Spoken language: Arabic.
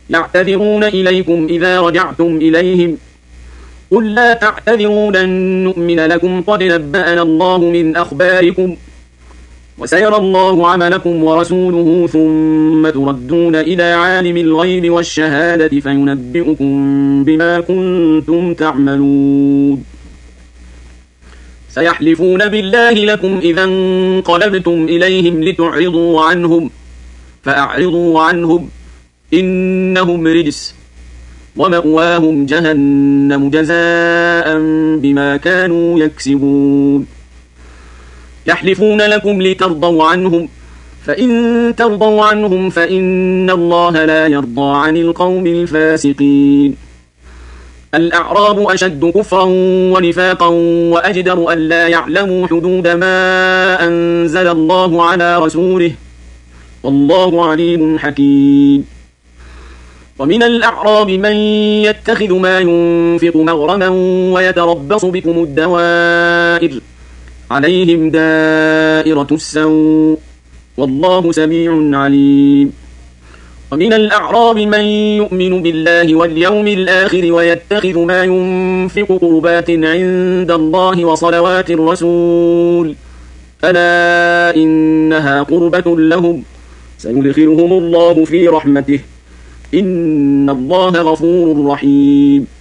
يعتذرون إليكم إذا رجعتم إليهم قل لا تعتذروا لن نؤمن لكم قد نبأنا الله من أخباركم وسيرى الله عملكم ورسوله ثم تردون إلى عالم الغيب والشهادة فينبئكم بما كنتم تعملون سيحلفون بالله لكم إذا انقلبتم إليهم لتعرضوا عنهم فأعرضوا عنهم إنهم رجس ومأواهم جهنم جزاء بما كانوا يكسبون يحلفون لكم لترضوا عنهم فإن ترضوا عنهم فإن الله لا يرضى عن القوم الفاسقين الأعراب أشد كفرا ونفاقا وأجدر أن لا يعلموا حدود ما أنزل الله على رسوله والله عليم حكيم ومن الأعراب من يتخذ ما ينفق مغرما ويتربص بكم الدوائر عليهم دائرة السوء والله سميع عليم ومن الأعراب من يؤمن بالله واليوم الآخر ويتخذ ما ينفق قربات عند الله وصلوات الرسول ألا إنها قربة لهم سيدخلهم الله في رحمته إن الله غفور رحيم